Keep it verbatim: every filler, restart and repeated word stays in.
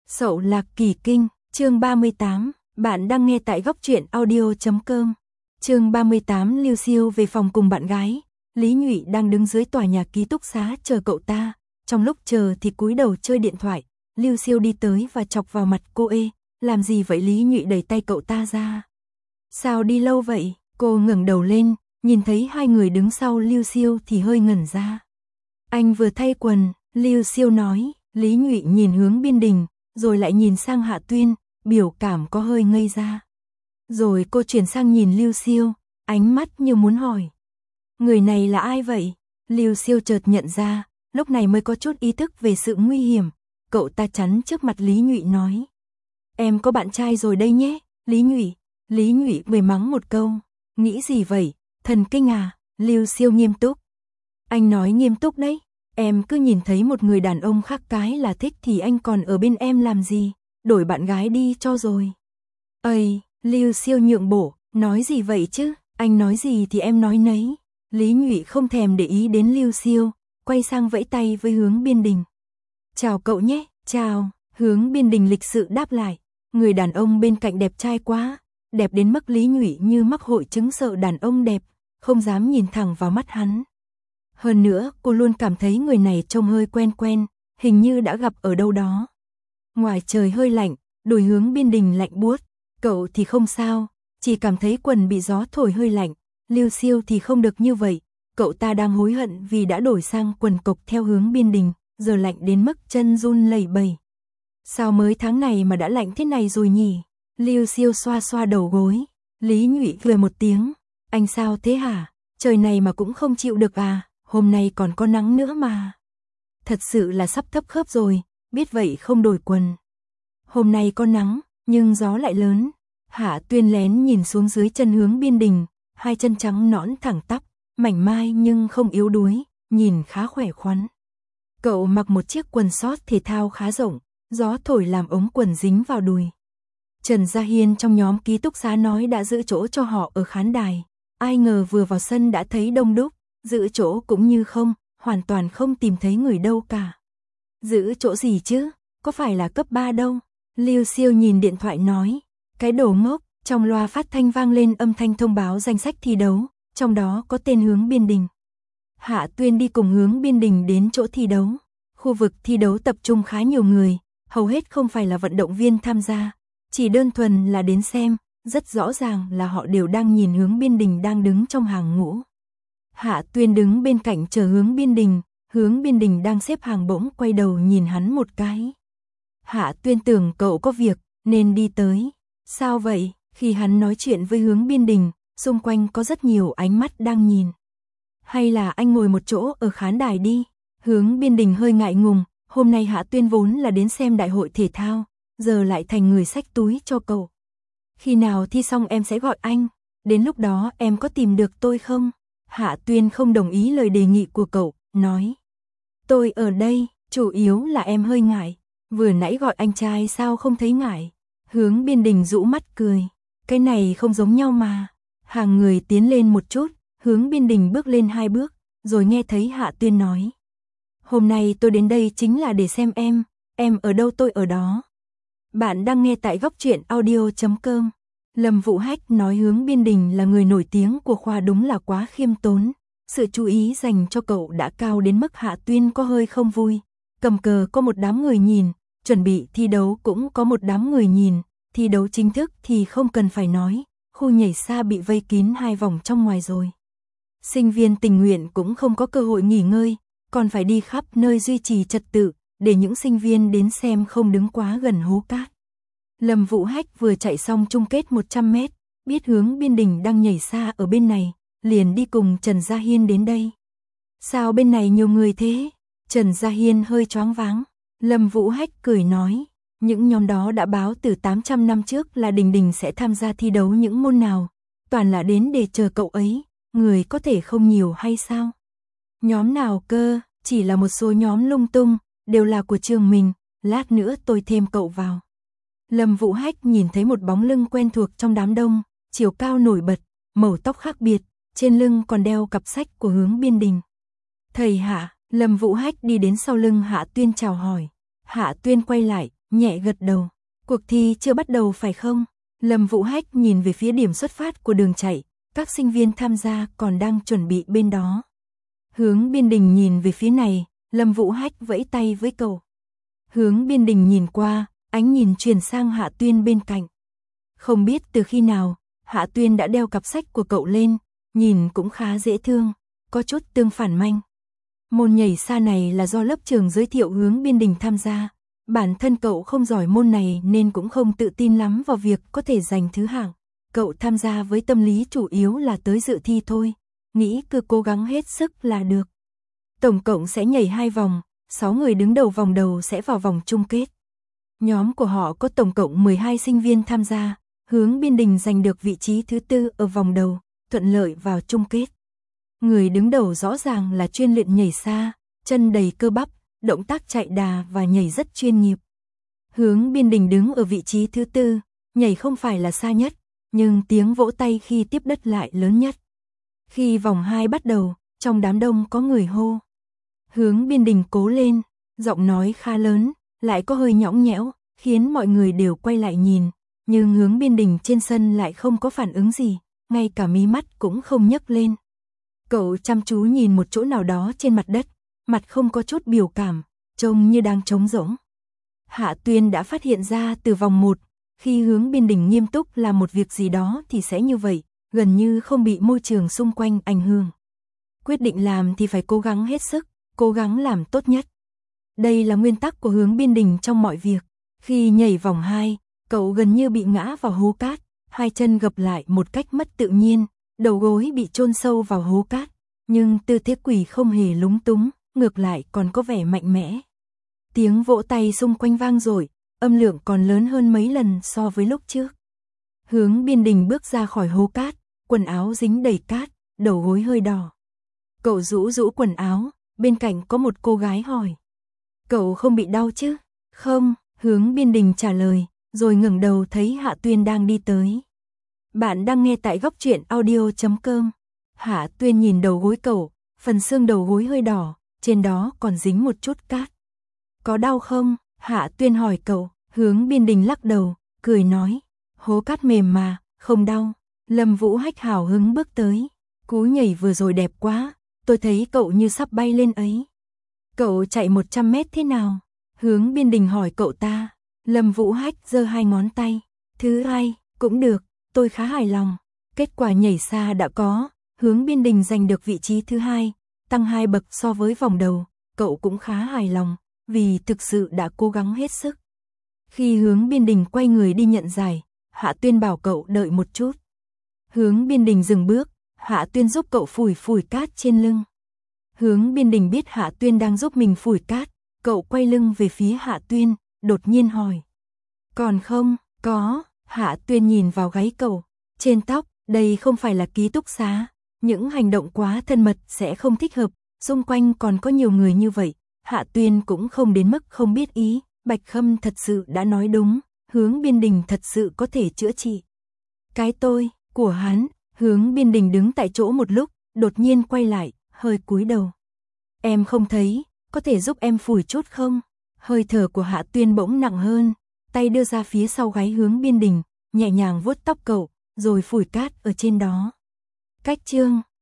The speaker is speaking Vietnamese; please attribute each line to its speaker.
Speaker 1: Sậu Lạc Kỳ Kinh, chương ba mươi tám, bạn đang nghe tại góc truyện audio chấm com. Chương ba mươi tám, Lưu Siêu về phòng cùng bạn gái. Lý Nhụy đang đứng dưới tòa nhà ký túc xá chờ cậu ta, trong lúc chờ thì cúi đầu chơi điện thoại. Lưu Siêu đi tới và chọc vào mặt cô. Ê, làm gì vậy? Lý Nhụy đẩy tay cậu ta ra. Sao đi lâu vậy? Cô ngẩng đầu lên, nhìn thấy hai người đứng sau Lưu Siêu thì hơi ngẩn ra. Anh vừa thay quần, Lưu Siêu nói. Lý Nhụy nhìn hướng Biên Đình, rồi lại nhìn sang Hạ Tuyên, biểu cảm có hơi ngây ra. Rồi cô chuyển sang nhìn Lưu Siêu, ánh mắt như muốn hỏi. Người này là ai vậy? Lưu Siêu chợt nhận ra, lúc này mới có chút ý thức về sự nguy hiểm. Cậu ta chắn trước mặt Lý Nhụy nói. Em có bạn trai rồi đây nhé, Lý Nhụy. Lý Nhụy cười mắng một câu. Nghĩ gì vậy, thần kinh à? Lưu Siêu nghiêm túc. Anh nói nghiêm túc đấy. Em cứ nhìn thấy một người đàn ông khác cái là thích thì anh còn ở bên em làm gì? Đổi bạn gái đi cho rồi. Ây, Lưu Siêu nhượng bộ, nói gì vậy chứ? Anh nói gì thì em nói nấy. Lý Nhụy không thèm để ý đến Lưu Siêu, quay sang vẫy tay với Hướng Biên Đình. Chào cậu nhé, chào. Hướng Biên Đình lịch sự đáp lại. Người đàn ông bên cạnh đẹp trai quá, đẹp đến mức Lý Nhụy như mắc hội chứng sợ đàn ông đẹp, không dám nhìn thẳng vào mắt hắn. Hơn nữa, cô luôn cảm thấy người này trông hơi quen quen, hình như đã gặp ở đâu đó. Ngoài trời hơi lạnh, đôi Hướng Biên Đình lạnh buốt, cậu thì không sao, chỉ cảm thấy quần bị gió thổi hơi lạnh. Lưu Siêu thì không được như vậy, cậu ta đang hối hận vì đã đổi sang quần cộc theo Hướng Biên Đình, giờ lạnh đến mức chân run lẩy bẩy. Sao mới tháng này mà đã lạnh thế này rồi nhỉ? Lưu Siêu xoa xoa đầu gối. Lý Nhụy cười một tiếng. Anh sao thế hả? Trời này mà cũng không chịu được à? Hôm nay còn có nắng nữa mà. Thật sự là sắp thấp khớp rồi, biết vậy không đổi quần. Hôm nay có nắng, nhưng gió lại lớn. Hạ Tuyên lén nhìn xuống dưới chân Hướng Biên Đình, hai chân trắng nõn thẳng tắp, mảnh mai nhưng không yếu đuối, nhìn khá khỏe khoắn. Cậu mặc một chiếc quần short thể thao khá rộng, gió thổi làm ống quần dính vào đùi. Trần Gia Hiên trong nhóm ký túc xá nói đã giữ chỗ cho họ ở khán đài. Ai ngờ vừa vào sân đã thấy đông đúc, giữ chỗ cũng như không, hoàn toàn không tìm thấy người đâu cả. Giữ chỗ gì chứ, có phải là cấp ba đâu? Lưu Siêu nhìn điện thoại nói. Cái đồ ngốc, trong loa phát thanh vang lên âm thanh thông báo danh sách thi đấu, trong đó có tên Hướng Biên Đình. Hạ Tuyên đi cùng Hướng Biên Đình đến chỗ thi đấu. Khu vực thi đấu tập trung khá nhiều người, hầu hết không phải là vận động viên tham gia, chỉ đơn thuần là đến xem, rất rõ ràng là họ đều đang nhìn Hướng Biên Đình đang đứng trong hàng ngũ. Hạ Tuyên đứng bên cạnh chờ Hướng Biên Đình, Hướng Biên Đình đang xếp hàng bỗng quay đầu nhìn hắn một cái. Hạ Tuyên tưởng cậu có việc, nên đi tới. Sao vậy? Khi hắn nói chuyện với Hướng Biên Đình, xung quanh có rất nhiều ánh mắt đang nhìn. Hay là anh ngồi một chỗ ở khán đài đi? Hướng Biên Đình hơi ngại ngùng, hôm nay Hạ Tuyên vốn là đến xem đại hội thể thao, giờ lại thành người xách túi cho cậu. Khi nào thi xong em sẽ gọi anh, đến lúc đó em có tìm được tôi không? Hạ Tuyên không đồng ý lời đề nghị của cậu, nói. Tôi ở đây, chủ yếu là em hơi ngại, vừa nãy gọi anh trai sao không thấy ngại. Hướng Biên Đình rũ mắt cười, cái này không giống nhau mà. Hàng người tiến lên một chút, Hướng Biên Đình bước lên hai bước, rồi nghe thấy Hạ Tuyên nói. Hôm nay tôi đến đây chính là để xem em, em ở đâu tôi ở đó. Bạn đang nghe tại góc truyện audio chấm com. Lâm Vũ Hách nói Hướng Biên Đình là người nổi tiếng của khoa đúng là quá khiêm tốn. Sự chú ý dành cho cậu đã cao đến mức Hạ Tuyên có hơi không vui. Cầm cờ có một đám người nhìn, chuẩn bị thi đấu cũng có một đám người nhìn, thi đấu chính thức thì không cần phải nói, khu nhảy xa bị vây kín hai vòng trong ngoài rồi. Sinh viên tình nguyện cũng không có cơ hội nghỉ ngơi, còn phải đi khắp nơi duy trì trật tự, để những sinh viên đến xem không đứng quá gần hố cát. Lâm Vũ Hách vừa chạy xong chung kết một trăm mét, biết Hướng Biên Đình đang nhảy xa ở bên này, liền đi cùng Trần Gia Hiên đến đây. Sao bên này nhiều người thế? Trần Gia Hiên hơi choáng váng. Lâm Vũ Hách cười nói, những nhóm đó đã báo từ tám trăm năm trước là Đình Đình sẽ tham gia thi đấu những môn nào, toàn là đến để chờ cậu ấy, người có thể không nhiều hay sao? Nhóm nào cơ, chỉ là một số nhóm lung tung, đều là của trường mình, lát nữa tôi thêm cậu vào. Lâm Vũ Hách nhìn thấy một bóng lưng quen thuộc trong đám đông, chiều cao nổi bật, màu tóc khác biệt, trên lưng còn đeo cặp sách của Hướng Biên Đình. Thầy Hạ, Lâm Vũ Hách đi đến sau lưng Hạ Tuyên chào hỏi. Hạ Tuyên quay lại, nhẹ gật đầu. Cuộc thi chưa bắt đầu phải không? Lâm Vũ Hách nhìn về phía điểm xuất phát của đường chạy, các sinh viên tham gia còn đang chuẩn bị bên đó. Hướng Biên Đình nhìn về phía này, Lâm Vũ Hách vẫy tay với cậu. Hướng Biên Đình nhìn qua, ánh nhìn chuyển sang Hạ Tuyên bên cạnh. Không biết từ khi nào, Hạ Tuyên đã đeo cặp sách của cậu lên, nhìn cũng khá dễ thương, có chút tương phản manh. Môn nhảy xa này là do lớp trường giới thiệu Hướng Biên Đình tham gia. Bản thân cậu không giỏi môn này nên cũng không tự tin lắm vào việc có thể giành thứ hạng. Cậu tham gia với tâm lý chủ yếu là tới dự thi thôi, nghĩ cứ cố gắng hết sức là được. Tổng cộng sẽ nhảy hai vòng, sáu người đứng đầu vòng đầu sẽ vào vòng chung kết. Nhóm của họ có tổng cộng mười hai sinh viên tham gia, Hướng Biên Đình giành được vị trí thứ tư ở vòng đầu, thuận lợi vào chung kết. Người đứng đầu rõ ràng là chuyên luyện nhảy xa, chân đầy cơ bắp, động tác chạy đà và nhảy rất chuyên nghiệp. Hướng Biên Đình đứng ở vị trí thứ tư, nhảy không phải là xa nhất, nhưng tiếng vỗ tay khi tiếp đất lại lớn nhất. Khi vòng hai bắt đầu, trong đám đông có người hô. Hướng Biên Đình cố lên, giọng nói khá lớn, lại có hơi nhõng nhẽo, khiến mọi người đều quay lại nhìn, nhưng Hướng Biên Đình trên sân lại không có phản ứng gì, ngay cả mí mắt cũng không nhấc lên. Cậu chăm chú nhìn một chỗ nào đó trên mặt đất, mặt không có chút biểu cảm, trông như đang trống rỗng. Hạ Tuyên đã phát hiện ra từ vòng một, khi Hướng Biên Đình nghiêm túc làm một việc gì đó thì sẽ như vậy, gần như không bị môi trường xung quanh ảnh hưởng. Quyết định làm thì phải cố gắng hết sức, cố gắng làm tốt nhất. Đây là nguyên tắc của Hướng Biên Đình trong mọi việc. Khi nhảy vòng hai, cậu gần như bị ngã vào hố cát, hai chân gập lại một cách mất tự nhiên, đầu gối bị chôn sâu vào hố cát, nhưng tư thế quỳ không hề lúng túng, ngược lại còn có vẻ mạnh mẽ. Tiếng vỗ tay xung quanh vang dội, âm lượng còn lớn hơn mấy lần so với lúc trước. Hướng Biên Đình bước ra khỏi hố cát, quần áo dính đầy cát, đầu gối hơi đỏ. Cậu rũ rũ quần áo, bên cạnh có một cô gái hỏi. Cậu không bị đau chứ? Không, Hướng Biên Đình trả lời, rồi ngẩng đầu thấy Hạ Tuyên đang đi tới. Bạn đang nghe tại góc truyện audio chấm com. Hạ Tuyên nhìn đầu gối cậu, phần xương đầu gối hơi đỏ, trên đó còn dính một chút cát. Có đau không? Hạ Tuyên hỏi cậu. Hướng Biên Đình lắc đầu, cười nói, hố cát mềm mà, không đau. Lâm Vũ Hách hào hứng bước tới. Cú nhảy vừa rồi đẹp quá, tôi thấy cậu như sắp bay lên ấy. Cậu chạy một trăm mét thế nào? Hướng Biên Đình hỏi cậu ta. Lâm Vũ Hách giơ hai ngón tay. Thứ hai, cũng được, tôi khá hài lòng. Kết quả nhảy xa đã có, Hướng Biên Đình giành được vị trí thứ hai, tăng hai bậc so với vòng đầu, cậu cũng khá hài lòng, vì thực sự đã cố gắng hết sức. Khi Hướng Biên Đình quay người đi nhận giải, Hạ Tuyên bảo cậu đợi một chút. Hướng Biên Đình dừng bước, Hạ Tuyên giúp cậu phủi phủi cát trên lưng. Hướng Biên Đình biết Hạ Tuyên đang giúp mình phủi cát, cậu quay lưng về phía Hạ Tuyên, đột nhiên hỏi. Còn không? Có. Hạ Tuyên nhìn vào gáy cậu. Trên tóc, đây không phải là ký túc xá. Những hành động quá thân mật sẽ không thích hợp, xung quanh còn có nhiều người như vậy. Hạ Tuyên cũng không đến mức không biết ý, Bạch Khâm thật sự đã nói đúng, Hướng Biên Đình thật sự có thể chữa trị. Cái tôi, của hắn, Hướng Biên Đình đứng tại chỗ một lúc, đột nhiên quay lại, hơi cúi đầu. Em không thấy, có thể giúp em phủi chút không? Hơi thở của Hạ Tuyên bỗng nặng hơn, tay đưa ra phía sau gáy Hướng Biên Đình, nhẹ nhàng vuốt tóc cậu, rồi phủi cát ở trên đó. Cách chương